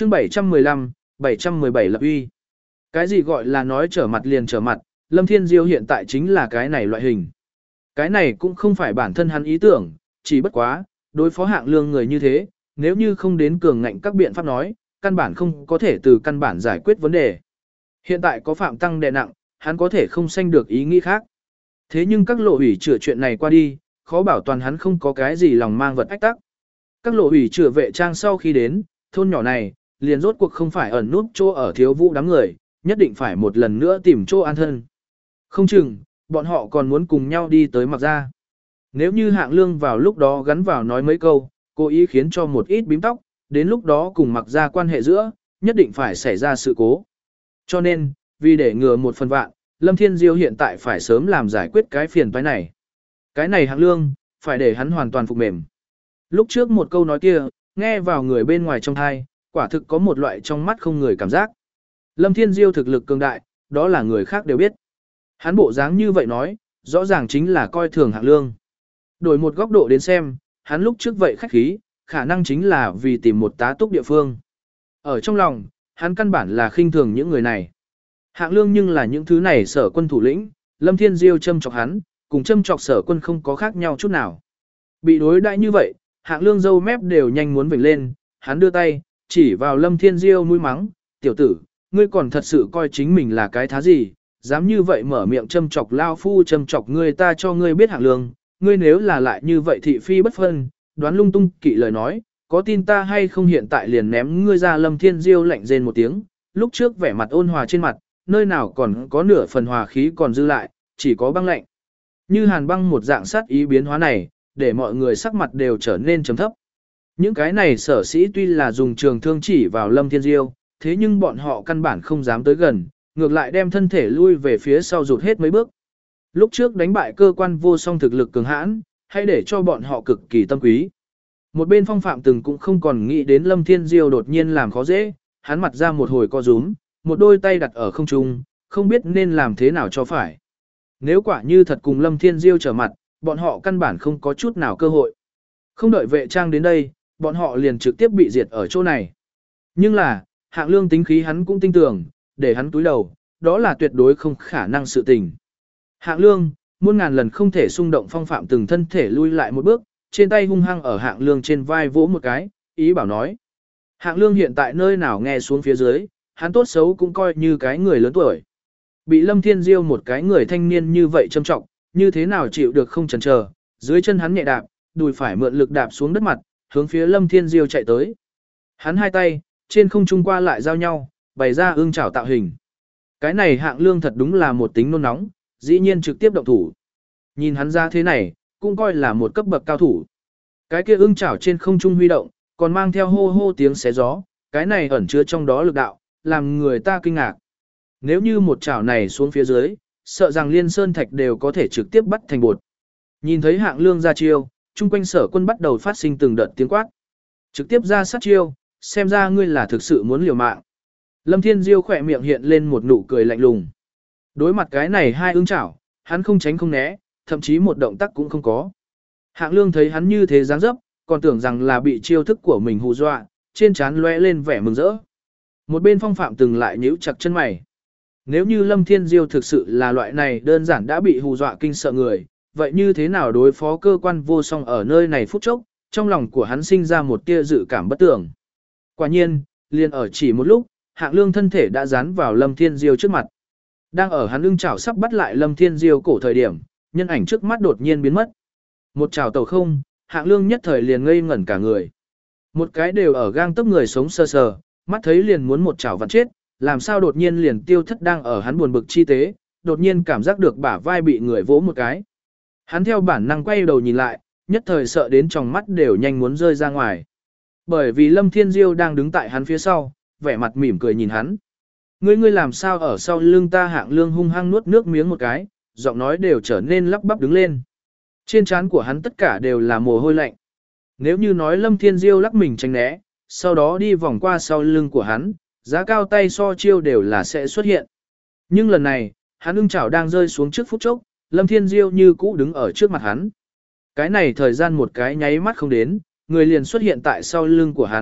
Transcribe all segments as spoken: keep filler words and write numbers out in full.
chương bảy trăm mười lăm, bảy trăm mười bảy lập uy. Cái gì gọi là nói trở mặt liền trở mặt, Lâm Thiên Diêu hiện tại chính là cái này loại hình. Cái này cũng không phải bản thân hắn ý tưởng, chỉ bất quá, đối phó hạng lương người như thế, nếu như không đến cường ngạnh các biện pháp nói, căn bản không có thể từ căn bản giải quyết vấn đề. Hiện tại có phạm tăng đè nặng, hắn có thể không sanh được ý nghĩ khác. Thế nhưng các lộ ủy chữa chuyện này qua đi, khó bảo toàn hắn không có cái gì lòng mang vật ách tắc. Các lộ ủy chữa vệ trang sau khi đến, thôn nhỏ này, liền rốt cuộc không phải ẩn nút chỗ ở thiếu vũ đám người, nhất định phải một lần nữa tìm chỗ an thân. Không chừng, bọn họ còn muốn cùng nhau đi tới mặc ra. Nếu như hạng lương vào lúc đó gắn vào nói mấy câu, cố ý khiến cho một ít bím tóc, đến lúc đó cùng mặc ra quan hệ giữa, nhất định phải xảy ra sự cố. Cho nên, vì để ngừa một phần vạn, Lâm Thiên Diêu hiện tại phải sớm làm giải quyết cái phiền toái này. Cái này hạng lương, phải để hắn hoàn toàn phục mềm. Lúc trước một câu nói kia, nghe vào người bên ngoài trong thai, quả thực có một loại trong mắt không người cảm giác. Lâm Thiên Diêu thực lực cường đại, đó là người khác đều biết. Hắn bộ dáng như vậy nói, rõ ràng chính là coi thường hạng lương. Đổi một góc độ đến xem, hắn lúc trước vậy khách khí, khả năng chính là vì tìm một tá túc địa phương. Ở trong lòng, hắn căn bản là khinh thường những người này. Hạng lương nhưng là những thứ này sở quân thủ lĩnh, Lâm Thiên Diêu châm chọc hắn, cùng châm chọc sở quân không có khác nhau chút nào. Bị đối đãi như vậy, hạng lương dâu mép đều nhanh muốn vểnh lên, hắn đưa tay, chỉ vào Lâm Thiên Diêu mũi mắng, tiểu tử, ngươi còn thật sự coi chính mình là cái thá gì, dám như vậy mở miệng châm chọc lao phu châm chọc ngươi ta cho ngươi biết hạng lương, ngươi nếu là lại như vậy thị phi bất phân, đoán lung tung kỵ lời nói, có tin ta hay không hiện tại liền ném ngươi ra. Lâm Thiên Diêu lạnh rên một tiếng, lúc trước vẻ mặt ôn hòa trên mặt, nơi nào còn có nửa phần hòa khí còn dư lại, chỉ có băng lạnh. Như hàn băng một dạng sát ý biến hóa này, để mọi người sắc mặt đều trở nên trầm thấp. Những cái này sở sĩ tuy là dùng trường thương chỉ vào Lâm Thiên Diêu, thế nhưng bọn họ căn bản không dám tới gần, ngược lại đem thân thể lui về phía sau rụt hết mấy bước. Lúc trước đánh bại cơ quan vô song thực lực cường hãn, hay để cho bọn họ cực kỳ tâm quý. Một bên Phong Phạm từng cũng không còn nghĩ đến Lâm Thiên Diêu đột nhiên làm khó dễ, hắn mặt ra một hồi co rúm, một đôi tay đặt ở không trung, không biết nên làm thế nào cho phải. Nếu quả như thật cùng Lâm Thiên Diêu trở mặt, bọn họ căn bản không có chút nào cơ hội. Không đợi vệ trang đến đây, bọn họ liền trực tiếp bị diệt ở chỗ này. Nhưng là, hạng lương tính khí hắn cũng tin tưởng, để hắn túi đầu, đó là tuyệt đối không khả năng sự tình. Hạng lương, muôn ngàn lần không thể xung động. Phong Phạm từng thân thể lui lại một bước, trên tay hung hăng ở hạng lương trên vai vỗ một cái, ý bảo nói. Hạng lương hiện tại nơi nào nghe xuống phía dưới, hắn tốt xấu cũng coi như cái người lớn tuổi. Bị Lâm Thiên Diêu một cái người thanh niên như vậy châm trọng, như thế nào chịu được không chần chờ, dưới chân hắn nhẹ đạp, đùi phải mượn lực đạp xuống đất mặt, hướng phía Lâm Thiên Diêu chạy tới. Hắn hai tay, trên không trung qua lại giao nhau, bày ra ương chảo tạo hình. Cái này hạng lương thật đúng là một tính nôn nóng, dĩ nhiên trực tiếp động thủ. Nhìn hắn ra thế này, cũng coi là một cấp bậc cao thủ. Cái kia ưng chảo trên không trung huy động, còn mang theo hô hô tiếng xé gió, cái này ẩn chứa trong đó lực đạo, làm người ta kinh ngạc. Nếu như một chảo này xuống phía dưới, sợ rằng liên sơn thạch đều có thể trực tiếp bắt thành bột. Nhìn thấy hạng lương ra chiêu, chung quanh sở quân bắt đầu phát sinh từng đợt tiếng quát. Trực tiếp ra sát chiêu, xem ra ngươi là thực sự muốn liều mạng. Lâm Thiên Diêu khỏe miệng hiện lên một nụ cười lạnh lùng. Đối mặt cái này hai ưng chảo, hắn không tránh không né, thậm chí một động tác cũng không có. Hạng lương thấy hắn như thế dáng dấp, còn tưởng rằng là bị chiêu thức của mình hù dọa, trên trán lóe lên vẻ mừng rỡ. Một bên Phong Phạm từng lại nhíu chặt chân mày. Nếu như Lâm Thiên Diêu thực sự là loại này đơn giản đã bị hù dọa kinh sợ người, vậy như thế nào đối phó cơ quan vô song ở nơi này phút chốc, trong lòng của hắn sinh ra một tia dự cảm bất tưởng. Quả nhiên, liền ở chỉ một lúc, hạng lương thân thể đã dán vào Lâm Thiên Diêu trước mặt. Đang ở hắn ưng chảo sắp bắt lại Lâm Thiên Diêu cổ thời điểm, nhân ảnh trước mắt đột nhiên biến mất. Một chảo tàu không, hạng lương nhất thời liền ngây ngẩn cả người. Một cái đều ở gang tấc người sống sờ sờ, mắt thấy liền muốn một chảo vặn chết, làm sao đột nhiên liền tiêu thất đang ở hắn buồn bực chi tế, đột nhiên cảm giác được bả vai bị người vỗ một cái. Hắn theo bản năng quay đầu nhìn lại, nhất thời sợ đến tròng mắt đều nhanh muốn rơi ra ngoài. Bởi vì Lâm Thiên Diêu đang đứng tại hắn phía sau, vẻ mặt mỉm cười nhìn hắn. Ngươi ngươi làm sao ở sau lưng ta? Hạng lương hung hăng nuốt nước miếng một cái, giọng nói đều trở nên lắp bắp đứng lên. Trên trán của hắn tất cả đều là mồ hôi lạnh. Nếu như nói Lâm Thiên Diêu lắc mình tránh né, sau đó đi vòng qua sau lưng của hắn, giá cao tay so chiêu đều là sẽ xuất hiện. Nhưng lần này, hắn ưng chảo đang rơi xuống trước phút chốc, Lâm Thiên Diêu như cũ đứng ở trước mặt hắn. Cái này thời gian một cái nháy mắt không đến, người liền xuất hiện tại sau lưng của hắn,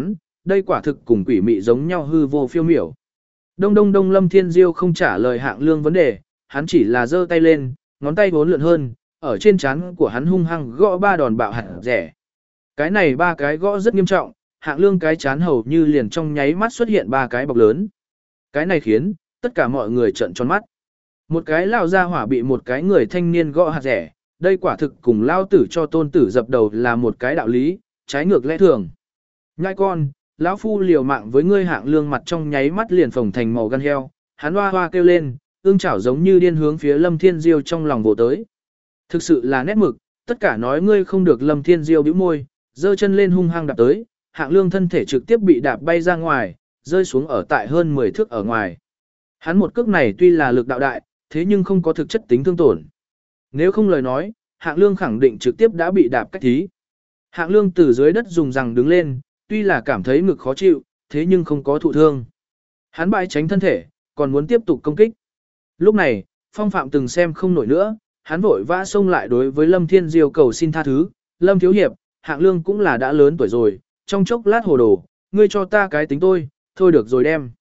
đây quả thực cùng quỷ mị giống nhau hư vô phiêu miểu. Đông đông đông Lâm Thiên Diêu không trả lời Hạng Lương vấn đề, hắn chỉ là giơ tay lên, ngón tay vốn lượn hơn, ở trên trán của hắn hung hăng gõ ba đòn bạo hạt rẻ. Cái này ba cái gõ rất nghiêm trọng, Hạng Lương cái chán hầu như liền trong nháy mắt xuất hiện ba cái bọc lớn. Cái này khiến tất cả mọi người trợn tròn mắt. Một cái lao ra hỏa bị một cái người thanh niên gõ hạt rẻ, đây quả thực cùng lao tử cho tôn tử dập đầu là một cái đạo lý, trái ngược lẽ thường. Nhãi con, lão phu liều mạng với ngươi. Hạng Lương mặt trong nháy mắt liền phồng thành màu gan heo, hắn hoa hoa kêu lên, ương chảo giống như điên hướng phía Lâm Thiên Diêu trong lòng vồ tới. Thực sự là nét mực, tất cả nói ngươi không được. Lâm Thiên Diêu bĩu môi, giơ chân lên hung hăng đạp tới, Hạng Lương thân thể trực tiếp bị đạp bay ra ngoài, rơi xuống ở tại hơn mười thước ở ngoài. Hắn một cước này tuy là lực đạo đại, thế nhưng không có thực chất tính thương tổn. Nếu không lời nói, Hạng Lương khẳng định trực tiếp đã bị đạp cách thí. Hạng Lương từ dưới đất dùng rằng đứng lên, tuy là cảm thấy ngực khó chịu, thế nhưng không có thụ thương. Hắn bãi tránh thân thể, còn muốn tiếp tục công kích. Lúc này, Phong Phạm từng xem không nổi nữa, hắn vội vã xông lại đối với Lâm Thiên Diêu cầu xin tha thứ. Lâm thiếu hiệp, Hạng Lương cũng là đã lớn tuổi rồi, trong chốc lát hồ đồ, ngươi cho ta cái tính tôi, thôi được rồi đem.